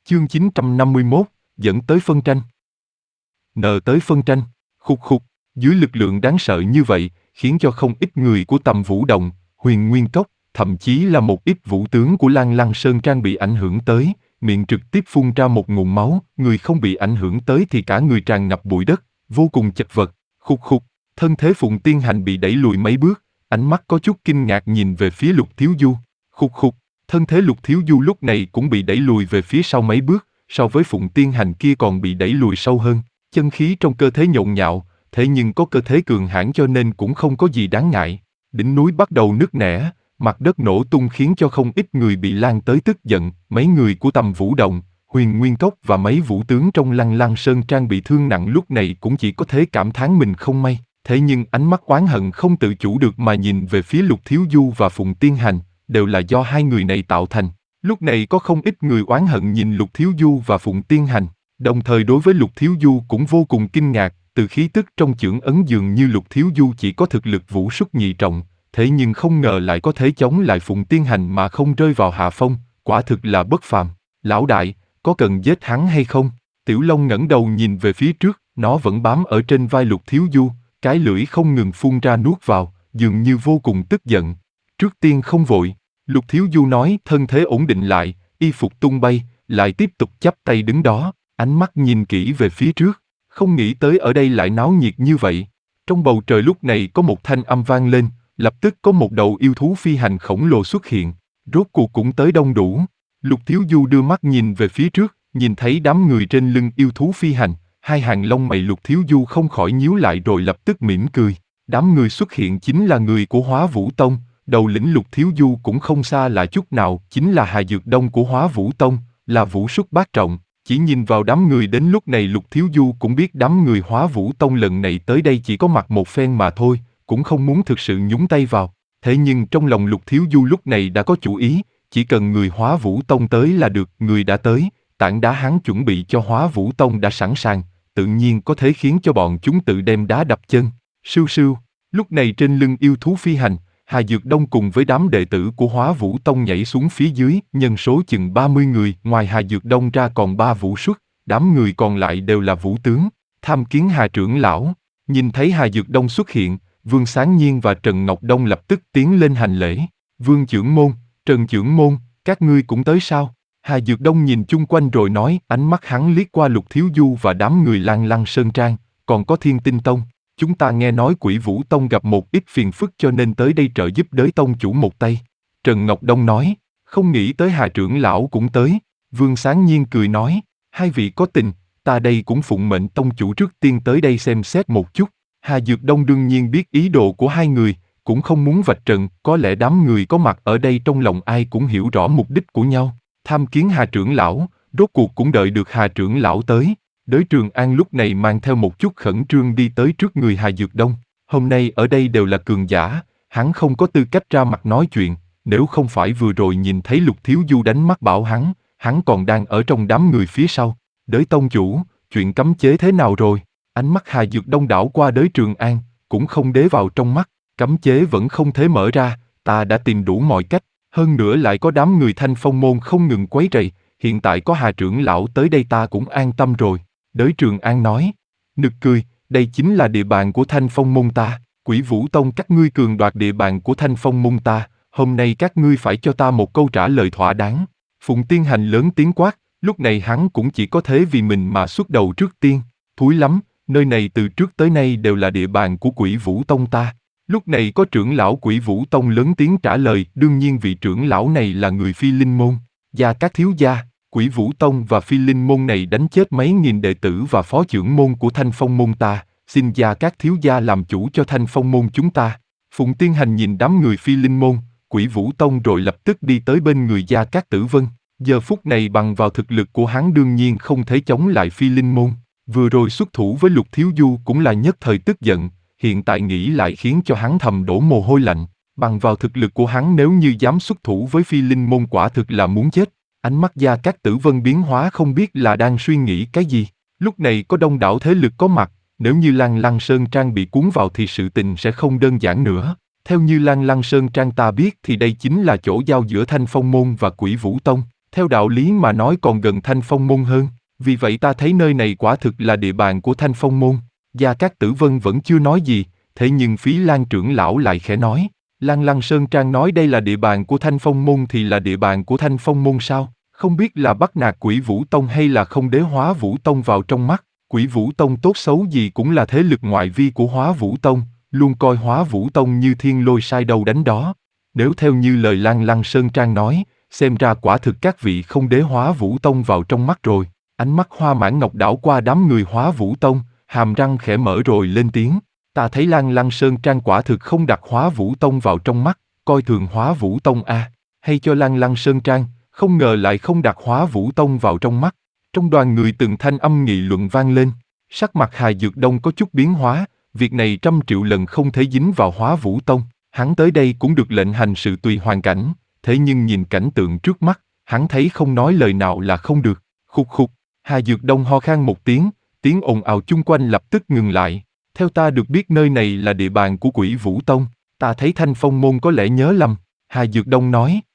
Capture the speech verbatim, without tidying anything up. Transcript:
Chương chín trăm năm mươi mốt, dẫn tới phân tranh. Nợ tới phân tranh, khục khục, dưới lực lượng đáng sợ như vậy, khiến cho không ít người của Tầm Vũ Đồng, Huyền Nguyên Cốc, thậm chí là một ít vũ tướng của Lan Lăng Sơn Trang bị ảnh hưởng tới, miệng trực tiếp phun ra một ngụm máu, người không bị ảnh hưởng tới thì cả người tràn ngập bụi đất, vô cùng chật vật, khục khục, thân thế Phụng Tiên Hành bị đẩy lùi mấy bước, ánh mắt có chút kinh ngạc nhìn về phía Lục Thiếu Du, khục khục. Thân thế Lục Thiếu Du lúc này cũng bị đẩy lùi về phía sau mấy bước, so với Phụng Tiên Hành kia còn bị đẩy lùi sâu hơn. Chân khí trong cơ thể nhộn nhạo, thế nhưng có cơ thể cường hãn cho nên cũng không có gì đáng ngại. Đỉnh núi bắt đầu nứt nẻ, mặt đất nổ tung khiến cho không ít người bị lan tới tức giận. Mấy người của Tầm Vũ Đồng, Huyền Nguyên Cốc và mấy vũ tướng trong Lăng Lăng Sơn Trang bị thương nặng lúc này cũng chỉ có thể cảm thán mình không may. Thế nhưng ánh mắt oán hận không tự chủ được mà nhìn về phía Lục Thiếu Du và Phụng Tiên Hành, đều là do hai người này tạo thành. Lúc này có không ít người oán hận nhìn Lục Thiếu Du và Phụng Tiên Hành, đồng thời đối với Lục Thiếu Du cũng vô cùng kinh ngạc, từ khí tức trong chưởng ấn dường như Lục Thiếu Du chỉ có thực lực vũ súc nhị trọng, thế nhưng không ngờ lại có thể chống lại Phụng Tiên Hành mà không rơi vào hạ phong, quả thực là bất phàm. Lão đại, có cần giết hắn hay không? Tiểu Long ngẩng đầu nhìn về phía trước, nó vẫn bám ở trên vai Lục Thiếu Du, cái lưỡi không ngừng phun ra nuốt vào, dường như vô cùng tức giận. Trước tiên không vội, Lục Thiếu Du nói, thân thế ổn định lại, y phục tung bay, lại tiếp tục chắp tay đứng đó, ánh mắt nhìn kỹ về phía trước, không nghĩ tới ở đây lại náo nhiệt như vậy. Trong bầu trời lúc này có một thanh âm vang lên, lập tức có một đầu yêu thú phi hành khổng lồ xuất hiện, rốt cuộc cũng tới đông đủ. Lục Thiếu Du đưa mắt nhìn về phía trước, nhìn thấy đám người trên lưng yêu thú phi hành, hai hàng lông mày Lục Thiếu Du không khỏi nhíu lại rồi lập tức mỉm cười. Đám người xuất hiện chính là người của Hóa Vũ Tông. Đầu lĩnh Lục Thiếu Du cũng không xa lạ chút nào, chính là Hà Dược Đông của Hóa Vũ Tông, là vũ súc bát trọng. Chỉ nhìn vào đám người đến lúc này Lục Thiếu Du cũng biết đám người Hóa Vũ Tông lần này tới đây chỉ có mặt một phen mà thôi, cũng không muốn thực sự nhúng tay vào. Thế nhưng trong lòng Lục Thiếu Du lúc này đã có chủ ý, chỉ cần người Hóa Vũ Tông tới là được, người đã tới, tảng đá hắn chuẩn bị cho Hóa Vũ Tông đã sẵn sàng, tự nhiên có thể khiến cho bọn chúng tự đem đá đập chân. Sưu sưu, lúc này trên lưng yêu thú phi hành, Hà Dược Đông cùng với đám đệ tử của Hóa Vũ Tông nhảy xuống phía dưới, nhân số chừng ba mươi người, ngoài Hà Dược Đông ra còn ba vũ xuất, đám người còn lại đều là vũ tướng. Tham kiến Hà trưởng lão, nhìn thấy Hà Dược Đông xuất hiện, Vương Sáng Nhiên và Trần Ngọc Đông lập tức tiến lên hành lễ. Vương trưởng môn, Trần trưởng môn, các ngươi cũng tới sao? Hà Dược Đông nhìn chung quanh rồi nói, ánh mắt hắn liếc qua Lục Thiếu Du và đám người Lan Lăng Sơn Trang, còn có Thiên Tinh Tông. Chúng ta nghe nói Quỷ Vũ Tông gặp một ít phiền phức cho nên tới đây trợ giúp đới tông chủ một tay. Trần Ngọc Đông nói, không nghĩ tới Hà trưởng lão cũng tới. Vương Sáng Nhiên cười nói, hai vị có tình, ta đây cũng phụng mệnh tông chủ trước tiên tới đây xem xét một chút. Hà Dược Đông đương nhiên biết ý đồ của hai người, cũng không muốn vạch trần, có lẽ đám người có mặt ở đây trong lòng ai cũng hiểu rõ mục đích của nhau. Tham kiến Hà trưởng lão, rốt cuộc cũng đợi được Hà trưởng lão tới. Đới Trường An lúc này mang theo một chút khẩn trương đi tới trước người Hà Dược Đông. Hôm nay ở đây đều là cường giả, hắn không có tư cách ra mặt nói chuyện, nếu không phải vừa rồi nhìn thấy Lục Thiếu Du đánh mắt bảo hắn, hắn còn đang ở trong đám người phía sau. Đới tông chủ, chuyện cấm chế thế nào rồi? Ánh mắt Hà Dược Đông đảo qua Đới Trường An, cũng không đế vào trong mắt, cấm chế vẫn không thể mở ra, ta đã tìm đủ mọi cách, hơn nữa lại có đám người Thanh Phong môn không ngừng quấy rầy, hiện tại có Hà trưởng lão tới đây ta cũng an tâm rồi. Đới Trường An nói, nực cười, đây chính là địa bàn của Thanh Phong môn ta, Quỷ Vũ Tông các ngươi cường đoạt địa bàn của Thanh Phong môn ta, hôm nay các ngươi phải cho ta một câu trả lời thỏa đáng. Phụng Tiên Hành lớn tiếng quát, lúc này hắn cũng chỉ có thế vì mình mà xuất đầu trước tiên, thúi lắm, nơi này từ trước tới nay đều là địa bàn của Quỷ Vũ Tông ta. Lúc này có trưởng lão Quỷ Vũ Tông lớn tiếng trả lời, đương nhiên vị trưởng lão này là người Phi Linh môn, Gia Cát thiếu gia. Quỷ Vũ Tông và Phi Linh môn này đánh chết mấy nghìn đệ tử và phó trưởng môn của Thanh Phong môn ta, xin Gia Cát thiếu gia làm chủ cho Thanh Phong môn chúng ta. Phụng Tiên Hành nhìn đám người Phi Linh môn, Quỷ Vũ Tông rồi lập tức đi tới bên người Gia Cát Tử Vân. Giờ phút này bằng vào thực lực của hắn đương nhiên không thể chống lại Phi Linh môn. Vừa rồi xuất thủ với Lục Thiếu Du cũng là nhất thời tức giận, hiện tại nghĩ lại khiến cho hắn thầm đổ mồ hôi lạnh. Bằng vào thực lực của hắn nếu như dám xuất thủ với Phi Linh môn quả thực là muốn chết. Ánh mắt Gia Cát Tử Vân biến hóa không biết là đang suy nghĩ cái gì. Lúc này có đông đảo thế lực có mặt, nếu như Lan Lăng Sơn Trang bị cuốn vào thì sự tình sẽ không đơn giản nữa. Theo như Lan Lăng Sơn Trang ta biết thì đây chính là chỗ giao giữa Thanh Phong môn và Quỷ Vũ Tông. Theo đạo lý mà nói còn gần Thanh Phong môn hơn, vì vậy ta thấy nơi này quả thực là địa bàn của Thanh Phong môn. Gia Cát Tử Vân vẫn chưa nói gì, thế nhưng Phí Lan trưởng lão lại khẽ nói, Lăng Lăng Sơn Trang nói đây là địa bàn của Thanh Phong môn thì là địa bàn của Thanh Phong môn sao? Không biết là bắt nạt Quỷ Vũ Tông hay là không đế Hóa Vũ Tông vào trong mắt. Quỷ Vũ Tông tốt xấu gì cũng là thế lực ngoại vi của Hóa Vũ Tông, luôn coi Hóa Vũ Tông như thiên lôi sai đâu đánh đó. Nếu theo như lời Lăng Lăng Sơn Trang nói, xem ra quả thực các vị không đế Hóa Vũ Tông vào trong mắt rồi. Ánh mắt Hoa Mãn Ngọc đảo qua đám người Hóa Vũ Tông, hàm răng khẽ mở rồi lên tiếng. Ta thấy Lăng Lăng Sơn Trang quả thực không đặt Hóa Vũ Tông vào trong mắt, coi thường Hóa Vũ Tông a. À. Hay cho Lăng Lăng Sơn Trang, không ngờ lại không đặt Hóa Vũ Tông vào trong mắt. Trong đoàn người từng thanh âm nghị luận vang lên, sắc mặt Hà Dược Đông có chút biến hóa, việc này trăm triệu lần không thể dính vào Hóa Vũ Tông. Hắn tới đây cũng được lệnh hành sự tùy hoàn cảnh, thế nhưng nhìn cảnh tượng trước mắt, hắn thấy không nói lời nào là không được. Khục khục, Hà Dược Đông ho khan một tiếng, tiếng ồn ào chung quanh lập tức ngừng lại. Theo ta được biết nơi này là địa bàn của Quỷ Vũ Tông, ta thấy Thanh Phong môn có lẽ nhớ lầm. Hà Dược Đông nói,